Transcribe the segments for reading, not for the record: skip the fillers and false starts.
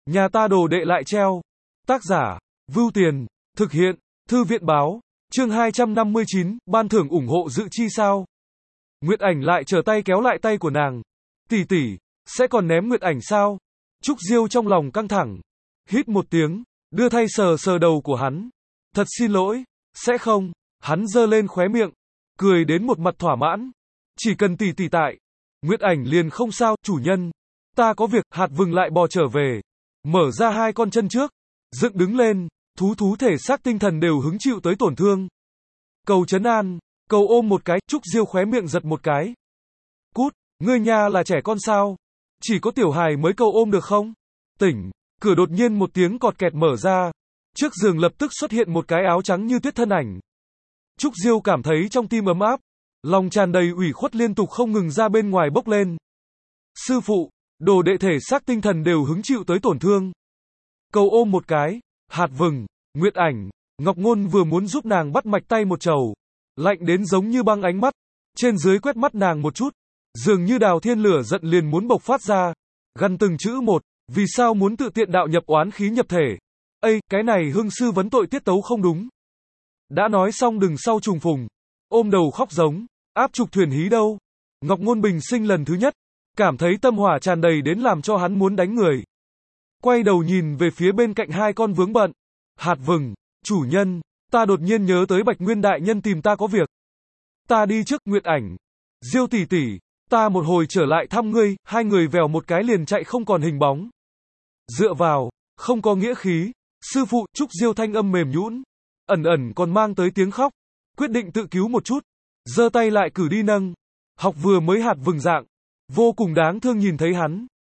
Nhà ta đồ đệ lại treo. Tác giả, Vưu Tiền, thực hiện, Thư viện báo, chương 259, ban thưởng ủng hộ dự chi sao? Nguyệt Ảnh lại trở tay kéo lại tay của nàng. Tỷ tỷ, sẽ còn ném Nguyệt Ảnh sao? Trúc Diêu trong lòng căng thẳng. Hít một tiếng, đưa tay sờ sờ đầu của hắn. Thật xin lỗi, sẽ không. Hắn giơ lên khóe miệng, cười đến một mặt thỏa mãn. Chỉ cần tỷ tỷ tại, Nguyệt Ảnh liền không sao, chủ nhân. Ta có việc. Hạt Vừng lại bò trở về, mở ra hai con chân trước, dựng đứng lên, thú thể xác tinh thần đều hứng chịu tới tổn thương. Cầu trấn an, cầu ôm một cái. Trúc Diêu khóe miệng giật một cái. Cút, ngươi nha là trẻ con sao? Chỉ có tiểu hài mới cầu ôm được không? Tỉnh, cửa đột nhiên một tiếng cọt kẹt mở ra. Trước giường lập tức xuất hiện một cái áo trắng như tuyết thân ảnh. Trúc Diêu cảm thấy trong tim ấm áp, lòng tràn đầy ủy khuất liên tục không ngừng ra bên ngoài bốc lên. Sư phụ, đồ đệ thể xác tinh thần đều hứng chịu tới tổn thương. Cầu ôm một cái. Hạt Vừng, Nguyệt Ảnh, Ngọc Ngôn vừa muốn giúp nàng bắt mạch tay một trầu, lạnh đến giống như băng ánh mắt, trên dưới quét mắt nàng một chút, dường như đào thiên lửa giận liền muốn bộc phát ra, gằn từng chữ một, vì sao muốn tự tiện đạo nhập oán khí nhập thể? Ây, cái này Hưng sư vấn tội tiết tấu không đúng. Đã nói xong đừng sau trùng phùng, ôm đầu khóc giống, áp trục thuyền hí đâu? Ngọc Ngôn bình sinh lần thứ nhất, cảm thấy tâm hỏa tràn đầy đến làm cho hắn muốn đánh người. Quay đầu nhìn về phía bên cạnh hai con vướng bận. Hạt Vừng, chủ nhân, ta đột nhiên nhớ tới Bạch Nguyên đại nhân tìm ta có việc. Ta đi trước. Nguyệt Ảnh, Diêu tỷ tỷ, ta một hồi trở lại thăm ngươi. Hai người vèo một cái liền chạy không còn hình bóng. Dựa vào, không có nghĩa khí. Sư phụ. Trúc Diêu thanh âm mềm nhũn, ẩn ẩn còn mang tới tiếng khóc, quyết định tự cứu một chút, giơ tay lại cử đi nâng. Học vừa mới Hạt Vừng dạng, vô cùng đáng thương nhìn thấy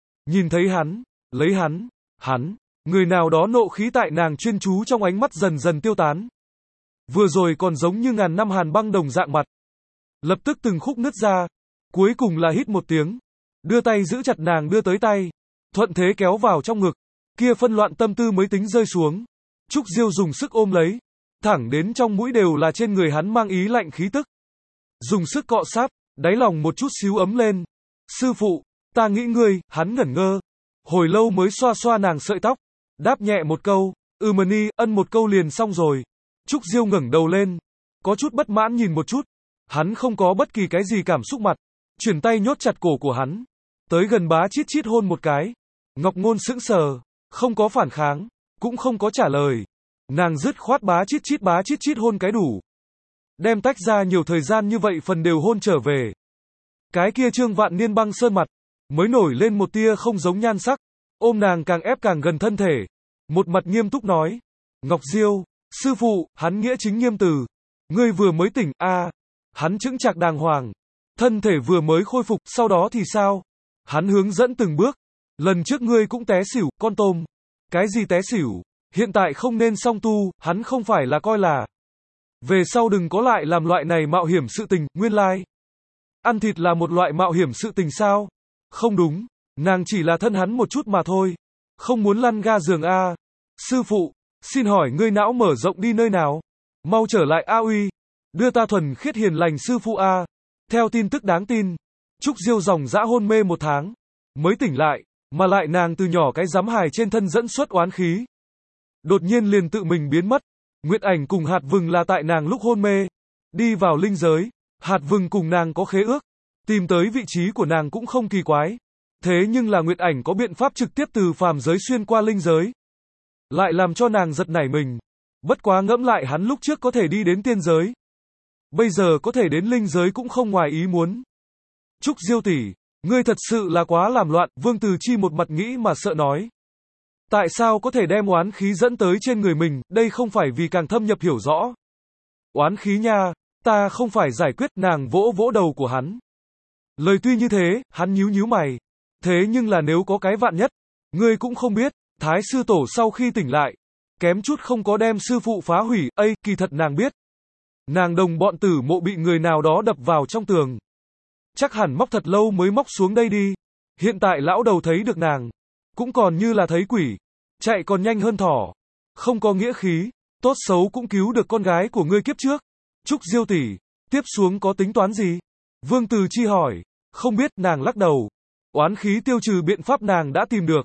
hắn, lấy hắn, người nào đó nộ khí tại nàng chuyên chú trong ánh mắt dần dần tiêu tán. Vừa rồi còn giống như ngàn năm hàn băng đồng dạng mặt, lập tức từng khúc nứt ra, cuối cùng là hít một tiếng, đưa tay giữ chặt nàng đưa tới tay, thuận thế kéo vào trong ngực, kia phân loạn tâm tư mới tính rơi xuống. Trúc Diêu dùng sức ôm lấy, thẳng đến trong mũi đều là trên người hắn mang ý lạnh khí tức. Dùng sức cọ sát, đáy lòng một chút xíu ấm lên. Sư phụ, ta nghĩ ngươi. Hắn ngẩn ngơ, hồi lâu mới xoa xoa nàng sợi tóc, đáp nhẹ một câu, Mani, ân một câu liền xong rồi. Trúc Diêu ngẩng đầu lên, có chút bất mãn nhìn một chút, hắn không có bất kỳ cái gì cảm xúc mặt, chuyển tay nhốt chặt cổ của hắn, tới gần bá chít chít hôn một cái. Ngọc Ngôn sững sờ, không có phản kháng, cũng không có trả lời, nàng dứt khoát bá chít chít hôn cái đủ. Đem tách ra nhiều thời gian như vậy phần đều hôn trở về. Cái kia Trương Vạn Niên băng sơn mặt, mới nổi lên một tia không giống nhan sắc, ôm nàng càng ép càng gần thân thể, một mặt nghiêm túc nói, Ngọc Diêu, sư phụ. Hắn nghĩa chính nghiêm từ, ngươi vừa mới tỉnh, hắn chững chạc đàng hoàng, thân thể vừa mới khôi phục, sau đó thì sao? Hắn hướng dẫn từng bước, lần trước ngươi cũng té xỉu, con tôm. Cái gì té xỉu? Hiện tại không nên song tu. Hắn không phải là coi là, về sau đừng có lại làm loại này mạo hiểm sự tình. Nguyên lai, ăn thịt là một loại mạo hiểm sự tình sao? Không đúng, nàng chỉ là thân hắn một chút mà thôi, không muốn lăn ga giường a. Sư phụ, xin hỏi ngươi não mở rộng đi nơi nào? Mau trở lại a uy, đưa ta thuần khiết hiền lành sư phụ a. Theo tin tức đáng tin, Trúc Diêu dòng dã hôn mê 1 tháng, mới tỉnh lại, mà lại nàng từ nhỏ cái giám hài trên thân dẫn xuất oán khí. Đột nhiên liền tự mình biến mất. Nguyệt Ảnh cùng Hạt Vừng là tại nàng lúc hôn mê, đi vào linh giới, Hạt Vừng cùng nàng có khế ước, tìm tới vị trí của nàng cũng không kỳ quái. Thế nhưng là Nguyệt Ảnh có biện pháp trực tiếp từ phàm giới xuyên qua linh giới, lại làm cho nàng giật nảy mình. Bất quá ngẫm lại hắn lúc trước có thể đi đến tiên giới, bây giờ có thể đến linh giới cũng không ngoài ý muốn. Trúc Diêu tỷ, ngươi thật sự là quá làm loạn. Vương Từ Chi một mặt nghĩ mà sợ nói, tại sao có thể đem oán khí dẫn tới trên người mình, đây không phải vì càng thâm nhập hiểu rõ. Oán khí nha, ta không phải giải quyết. Nàng vỗ vỗ đầu của hắn. Lời tuy như thế, hắn nhíu mày. Thế nhưng là nếu có cái vạn nhất, ngươi cũng không biết. Thái sư tổ sau khi tỉnh lại, kém chút không có đem sư phụ phá hủy. Kỳ thật nàng biết, nàng đồng bọn tử mộ bị người nào đó đập vào trong tường, chắc hẳn móc thật lâu mới móc xuống đây đi. Hiện tại lão đầu thấy được nàng, cũng còn như là thấy quỷ, chạy còn nhanh hơn thỏ. Không có nghĩa khí, tốt xấu cũng cứu được con gái của ngươi kiếp trước. Trúc Diêu tỷ, tiếp xuống có tính toán gì? Vương Từ Chi hỏi. Không biết. Nàng lắc đầu. Oán khí tiêu trừ biện pháp nàng đã tìm được,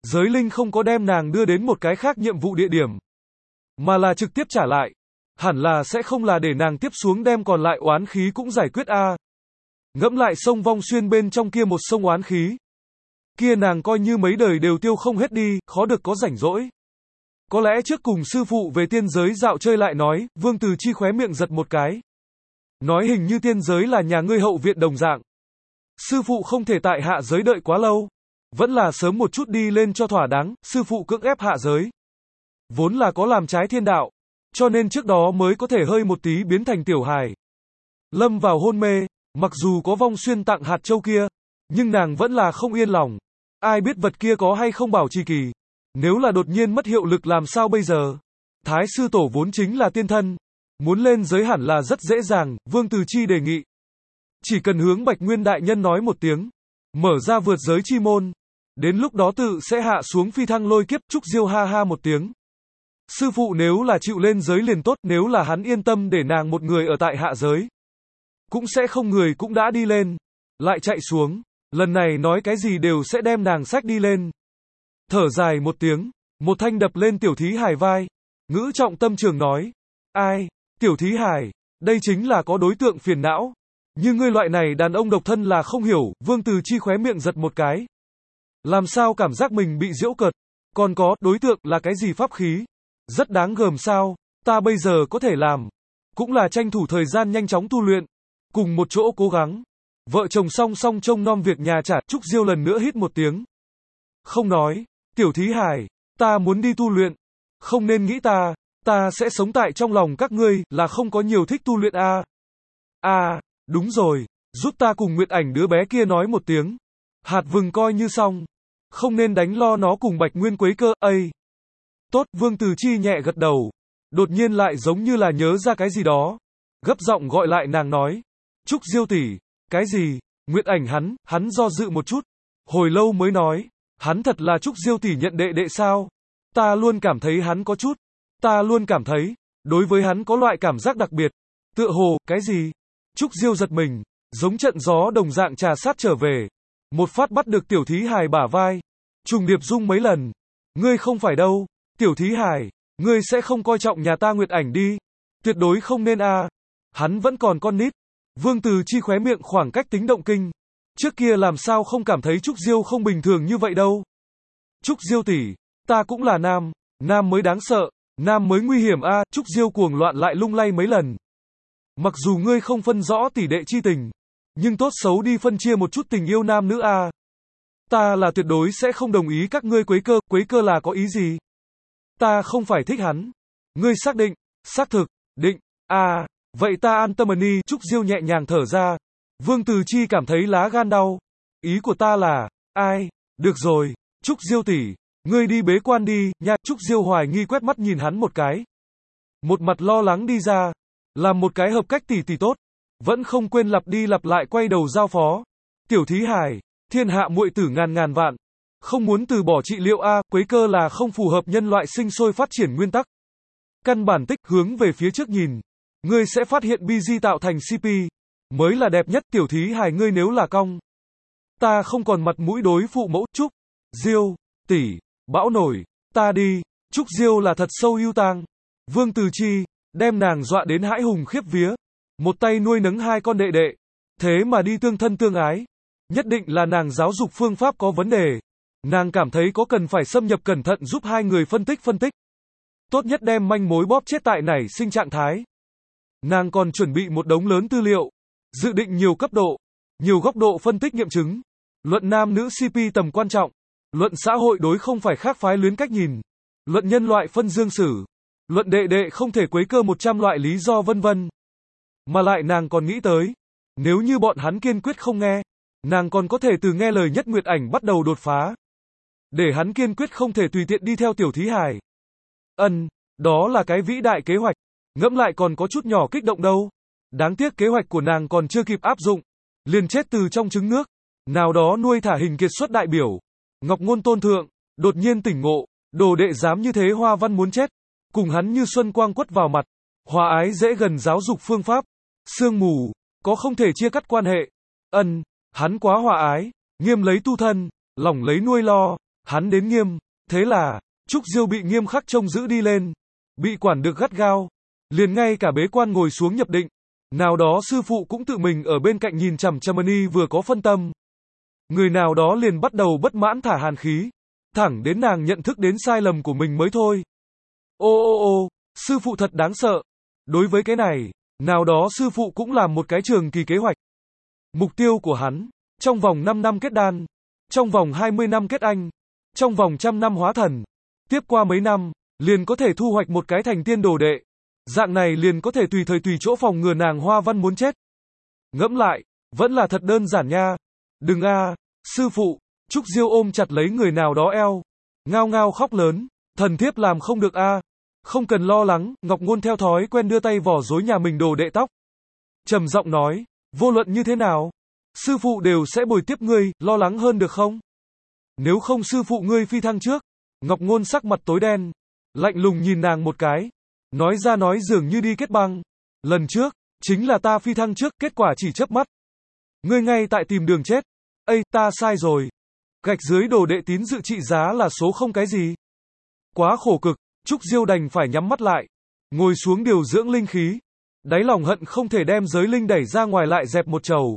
Giới linh không có đem nàng đưa đến một cái khác nhiệm vụ địa điểm, mà là trực tiếp trả lại. Hẳn là sẽ không là để nàng tiếp xuống đem còn lại oán khí cũng giải quyết a. Ngẫm lại sông Vong Xuyên bên trong kia một sông oán khí. Kia nàng coi như mấy đời đều tiêu không hết đi, khó được có rảnh rỗi. Có lẽ trước cùng sư phụ về tiên giới dạo chơi lại nói, Vương Từ Chi khóe miệng giật một cái. Nói hình như tiên giới là nhà ngươi hậu viện đồng dạng. Sư phụ không thể tại hạ giới đợi quá lâu. Vẫn là sớm một chút đi lên cho thỏa đáng, sư phụ cưỡng ép hạ giới. Vốn là có làm trái thiên đạo, cho nên trước đó mới có thể hơi một tí biến thành tiểu hài. Lâm vào hôn mê, mặc dù có Vong Xuyên tặng hạt châu kia, nhưng nàng vẫn là không yên lòng. Ai biết vật kia có hay không bảo trì kỳ. Nếu là đột nhiên mất hiệu lực làm sao bây giờ? Thái sư tổ vốn chính là tiên thân. Muốn lên giới hẳn là rất dễ dàng, Vương Từ Chi đề nghị. Chỉ cần hướng Bạch Nguyên đại nhân nói một tiếng, mở ra vượt giới chi môn. Đến lúc đó tự sẽ hạ xuống phi thăng lôi kiếp. Trúc Diêu ha ha một tiếng. Sư phụ nếu là chịu lên giới liền tốt, nếu là hắn yên tâm để nàng một người ở tại hạ giới. Cũng sẽ không người cũng đã đi lên, lại chạy xuống. Lần này nói cái gì đều sẽ đem nàng xách đi lên. Thở dài một tiếng, một thanh đập lên Tiểu Thí Hải vai. Ngữ trọng tâm trường nói. Ai, Tiểu Thí Hải, đây chính là có đối tượng phiền não. Như ngươi loại này đàn ông độc thân là không hiểu. Vương Từ Chi khóe miệng giật một cái. Làm sao cảm giác mình bị giễu cợt. Còn có, đối tượng là cái gì pháp khí? Rất đáng gờm sao, ta bây giờ có thể làm. Cũng là tranh thủ thời gian nhanh chóng tu luyện. Cùng một chỗ cố gắng. Vợ chồng song song trông nom việc nhà trả. Trúc Diêu lần nữa hít một tiếng. Không nói, Tiểu Thí Hải, ta muốn đi tu luyện. Không nên nghĩ ta sẽ sống tại trong lòng các ngươi, là không có nhiều thích tu luyện a. Đúng rồi, giúp ta cùng Nguyệt Ảnh đứa bé kia nói một tiếng. Hạt vừng coi như xong. Không nên đánh lo nó cùng Bạch Nguyên quấy cơ, Tốt, Vương Từ Chi nhẹ gật đầu. Đột nhiên lại giống như là nhớ ra cái gì đó. Gấp giọng gọi lại nàng nói. Trúc Diêu tỷ, cái gì? Nguyệt Ảnh hắn do dự một chút. Hồi lâu mới nói. Hắn thật là Trúc Diêu tỷ nhận đệ đệ sao? Ta luôn cảm thấy hắn có chút. Ta luôn cảm thấy, đối với hắn có loại cảm giác đặc biệt. Tựa hồ, cái gì? Trúc Diêu giật mình, giống trận gió đồng dạng trà sát trở về. Một phát bắt được Tiểu Thí Hải bả vai. Trùng điệp rung mấy lần. Ngươi không phải đâu. Tiểu Thí Hải, ngươi sẽ không coi trọng nhà ta Nguyệt Ảnh đi. Tuyệt đối không nên a. Hắn vẫn còn con nít. Vương Từ Chi khóe miệng khoảng cách tính động kinh. Trước kia làm sao không cảm thấy Trúc Diêu không bình thường như vậy đâu. Trúc Diêu tỷ, ta cũng là nam. Nam mới đáng sợ. Nam mới nguy hiểm a. Trúc Diêu cuồng loạn lại lung lay mấy lần. Mặc dù ngươi không phân rõ tỷ đệ chi tình, nhưng tốt xấu đi phân chia một chút tình yêu nam nữ a. Ta là tuyệt đối sẽ không đồng ý các ngươi quấy cơ là có ý gì? Ta không phải thích hắn. Ngươi xác định, xác thực, định, vậy ta an tâm đi. Trúc Diêu nhẹ nhàng thở ra. Vương Từ Chi cảm thấy lá gan đau. Ý của ta là, được rồi, Trúc Diêu tỷ, ngươi đi bế quan đi, nha. Trúc Diêu hoài nghi quét mắt nhìn hắn một cái. Một mặt lo lắng đi ra. Làm một cái hợp cách tỷ tốt. Vẫn không quên lặp đi lặp lại quay đầu giao phó. Tiểu Thí Hải, thiên hạ muội tử ngàn vạn. Không muốn từ bỏ trị liệu quấy cơ là không phù hợp nhân loại sinh sôi phát triển nguyên tắc. Căn bản tích hướng về phía trước nhìn. Ngươi sẽ phát hiện BG tạo thành CP. Mới là đẹp nhất. Tiểu Thí Hải, ngươi nếu là cong. Ta không còn mặt mũi đối phụ mẫu. Trúc Diêu tỷ, bão nổi, ta đi. Trúc Diêu là thật sâu ưu tang. Vương Từ Chi, đem nàng dọa đến hãi hùng khiếp vía. Một tay nuôi nấng hai con đệ đệ. Thế mà đi tương thân tương ái. Nhất định là nàng giáo dục phương pháp có vấn đề. Nàng cảm thấy có cần phải xâm nhập cẩn thận giúp hai người phân tích. Tốt nhất đem manh mối bóp chết tại nảy sinh trạng thái. Nàng còn chuẩn bị một đống lớn tư liệu. Dự định nhiều cấp độ, nhiều góc độ phân tích nghiệm chứng. Luận nam nữ CP tầm quan trọng. Luận xã hội đối không phải khác phái luyến cách nhìn. Luận nhân loại phân dương sử. Luận đệ đệ không thể quấy cơ 100 loại lý do vân vân. Mà lại nàng còn nghĩ tới. Nếu như bọn hắn kiên quyết không nghe. Nàng còn có thể từ nghe lời Nhất Nguyệt Ảnh bắt đầu đột phá. Để hắn kiên quyết không thể tùy tiện đi theo Tiểu Thí Hải. Đó là cái vĩ đại kế hoạch. Ngẫm lại còn có chút nhỏ kích động đâu. Đáng tiếc kế hoạch của nàng còn chưa kịp áp dụng. Liền chết từ trong trứng nước. Nào đó nuôi thả hình kiệt xuất đại biểu. Ngọc Ngôn Tôn Thượng. Đột nhiên tỉnh ngộ. Đồ đệ dám như thế Hoa Văn muốn chết. Cùng hắn như xuân quang quất vào mặt. Hòa ái dễ gần giáo dục phương pháp. Sương mù. Có không thể chia cắt quan hệ. Hắn quá hòa ái. Nghiêm lấy tu thân. Lỏng lấy nuôi lo. Hắn đến nghiêm, thế là, Trúc Diêu bị nghiêm khắc trông giữ đi lên, bị quản được gắt gao, liền ngay cả bế quan ngồi xuống nhập định. Nào đó sư phụ cũng tự mình ở bên cạnh nhìn chằm chằm y vừa có phân tâm. Người nào đó liền bắt đầu bất mãn thả hàn khí, thẳng đến nàng nhận thức đến sai lầm của mình mới thôi. Ô, sư phụ thật đáng sợ. Đối với cái này, nào đó sư phụ cũng làm một cái trường kỳ kế hoạch. Mục tiêu của hắn, trong vòng 5 năm kết đan, trong vòng 20 năm kết anh, trong vòng 100 năm hóa thần, tiếp qua mấy năm, liền có thể thu hoạch một cái thành tiên đồ đệ. Dạng này liền có thể tùy thời tùy chỗ phòng ngừa nàng Hoa Văn muốn chết. Ngẫm lại, vẫn là thật đơn giản nha. Đừng a, sư phụ. Trúc Diêu ôm chặt lấy người nào đó eo, ngao ngao khóc lớn, thần thiếp làm không được a. Không cần lo lắng, Ngọc Ngôn theo thói quen đưa tay vò rối nhà mình đồ đệ tóc. Trầm giọng nói, vô luận như thế nào, sư phụ đều sẽ bồi tiếp ngươi, lo lắng hơn được không? Nếu không sư phụ ngươi phi thăng trước. Ngọc Ngôn sắc mặt tối đen, lạnh lùng nhìn nàng một cái, nói ra nói dường như đi kết băng. Lần trước, chính là ta phi thăng trước, kết quả chỉ chớp mắt. Ngươi ngay tại tìm đường chết. Ây, ta sai rồi. Gạch dưới đồ đệ tín dự trị giá là số không cái gì. Quá khổ cực, Trúc Diêu đành phải nhắm mắt lại, ngồi xuống điều dưỡng linh khí. Đáy lòng hận không thể đem giới linh đẩy ra ngoài lại dẹp một chầu.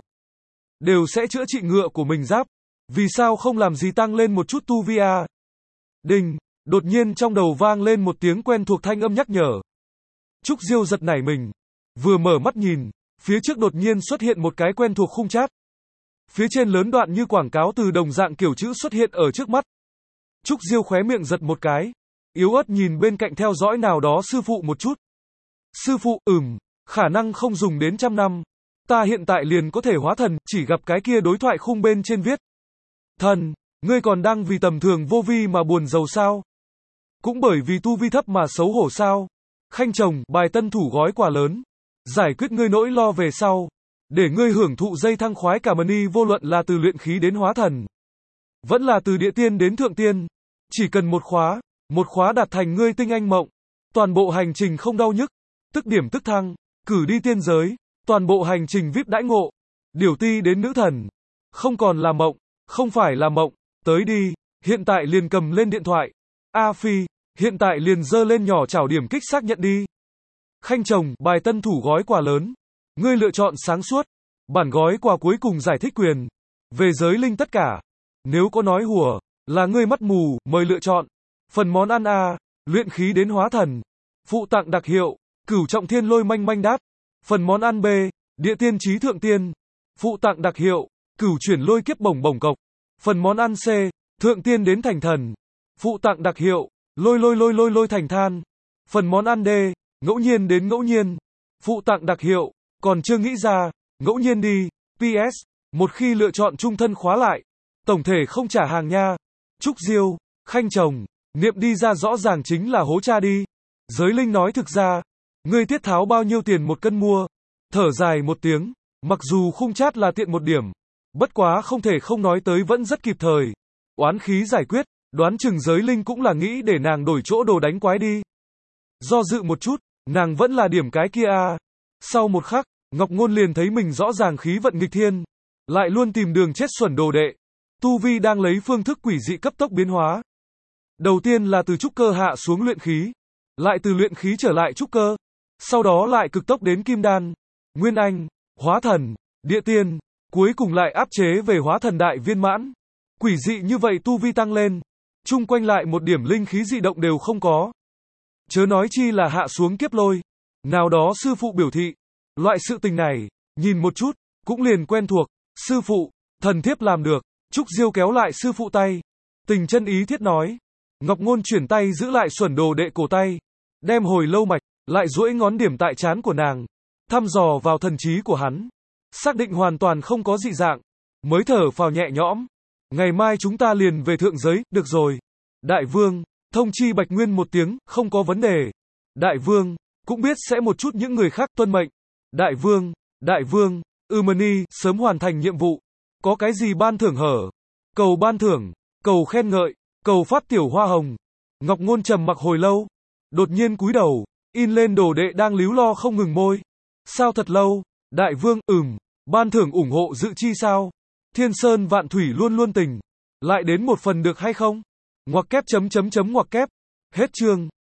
Đều sẽ chữa trị ngựa của mình giáp. Vì sao không làm gì tăng lên một chút tu vi à? Đinh, đột nhiên trong đầu vang lên một tiếng quen thuộc thanh âm nhắc nhở. Trúc Diêu giật nảy mình, vừa mở mắt nhìn, phía trước đột nhiên xuất hiện một cái quen thuộc khung chat. Phía trên lớn đoạn như quảng cáo từ đồng dạng kiểu chữ xuất hiện ở trước mắt. Trúc Diêu khóe miệng giật một cái, yếu ớt nhìn bên cạnh theo dõi nào đó sư phụ một chút. Sư phụ, khả năng không dùng đến 100 năm. Ta hiện tại liền có thể hóa thần, chỉ gặp cái kia đối thoại khung bên trên viết. Thần, ngươi còn đang vì tầm thường vô vi mà buồn rầu sao? Cũng bởi vì tu vi thấp mà xấu hổ sao? Khanh chồng, bài tân thủ gói quà lớn. Giải quyết ngươi nỗi lo về sau. Để ngươi hưởng thụ dây thăng khoái cả mani vô luận là từ luyện khí đến hóa thần. Vẫn là từ địa tiên đến thượng tiên. Chỉ cần một khóa đạt thành ngươi tinh anh mộng. Toàn bộ hành trình không đau nhức. Tức điểm tức thăng, cử đi tiên giới. Toàn bộ hành trình VIP đãi ngộ. Điều ti đến nữ thần. Không còn là mộng, không phải là mộng. Tới đi, hiện tại liền cầm lên điện thoại. A Phi, hiện tại liền dơ lên nhỏ chảo điểm kích xác nhận đi. Khanh chồng, bài tân thủ gói quà lớn. Ngươi lựa chọn sáng suốt. Bản gói quà cuối cùng giải thích quyền. Về giới linh tất cả. Nếu có nói hùa, là ngươi mắt mù, mời lựa chọn. Phần món ăn A, luyện khí đến hóa thần. Phụ tặng đặc hiệu, cửu trọng thiên lôi manh manh đáp. Phần món ăn B, địa tiên chí thượng tiên. Phụ tặng đặc hiệu, cửu chuyển lôi kiếp bổng bổng cộc. Phần món ăn C, thượng tiên đến thành thần. Phụ tặng đặc hiệu, lôi thành than. Phần món ăn D, ngẫu nhiên đến ngẫu nhiên. Phụ tặng đặc hiệu, còn chưa nghĩ ra, ngẫu nhiên đi. PS, một khi lựa chọn trung thân khóa lại, tổng thể không trả hàng nha. Trúc Diêu, Khanh chồng, niệm đi ra rõ ràng chính là hố cha đi. Giới linh nói thực ra, ngươi tiết tháo bao nhiêu tiền một cân mua. Thở dài một tiếng, mặc dù khung chat là tiện một điểm, bất quá không thể không nói tới vẫn rất kịp thời. Oán khí giải quyết, đoán chừng giới linh cũng là nghĩ để nàng đổi chỗ đồ đánh quái đi. Do dự một chút, nàng vẫn là điểm cái kia à. Sau một khắc, Ngọc Ngôn liền thấy mình rõ ràng khí vận nghịch thiên, lại luôn tìm đường chết xuẩn đồ đệ. Tu vi đang lấy phương thức quỷ dị cấp tốc biến hóa. Đầu tiên là từ trúc cơ hạ xuống luyện khí, lại từ luyện khí trở lại trúc cơ, sau đó lại cực tốc đến kim đan, nguyên anh, hóa thần, địa tiên, cuối cùng lại áp chế về hóa thần đại viên mãn. Quỷ dị như vậy tu vi tăng lên, chung quanh lại một điểm linh khí dị động đều không có. Chớ nói chi là hạ xuống kiếp lôi. Nào đó sư phụ biểu thị, loại sự tình này, nhìn một chút, cũng liền quen thuộc. Sư phụ, thần thiếp làm được. Trúc Diêu kéo lại sư phụ tay, tình chân ý thiết nói. Ngọc Ngôn chuyển tay giữ lại xuẩn đồ đệ cổ tay, đem hồi lâu mạch, lại duỗi ngón điểm tại trán của nàng, thăm dò vào thần trí của hắn, xác định hoàn toàn không có dị dạng, mới thở phào nhẹ nhõm. Ngày mai chúng ta liền về thượng giới, được rồi. Đại vương, thông chi Bạch Nguyên một tiếng, không có vấn đề. Đại vương, cũng biết sẽ một chút những người khác tuân mệnh. Đại vương, Mani, sớm hoàn thành nhiệm vụ. Có cái gì ban thưởng hở? Cầu ban thưởng, cầu khen ngợi, cầu phát tiểu hoa hồng. Ngọc Ngôn trầm mặc hồi lâu, đột nhiên cúi đầu, in lên đồ đệ đang líu lo không ngừng môi. Sao thật lâu? Đại vương, ban thưởng ủng hộ dự chi sao? Thiên Sơn Vạn Thủy luôn luôn tình. Lại đến một phần được hay không? Ngoặc kép chấm chấm chấm ngoặc kép. Hết chương.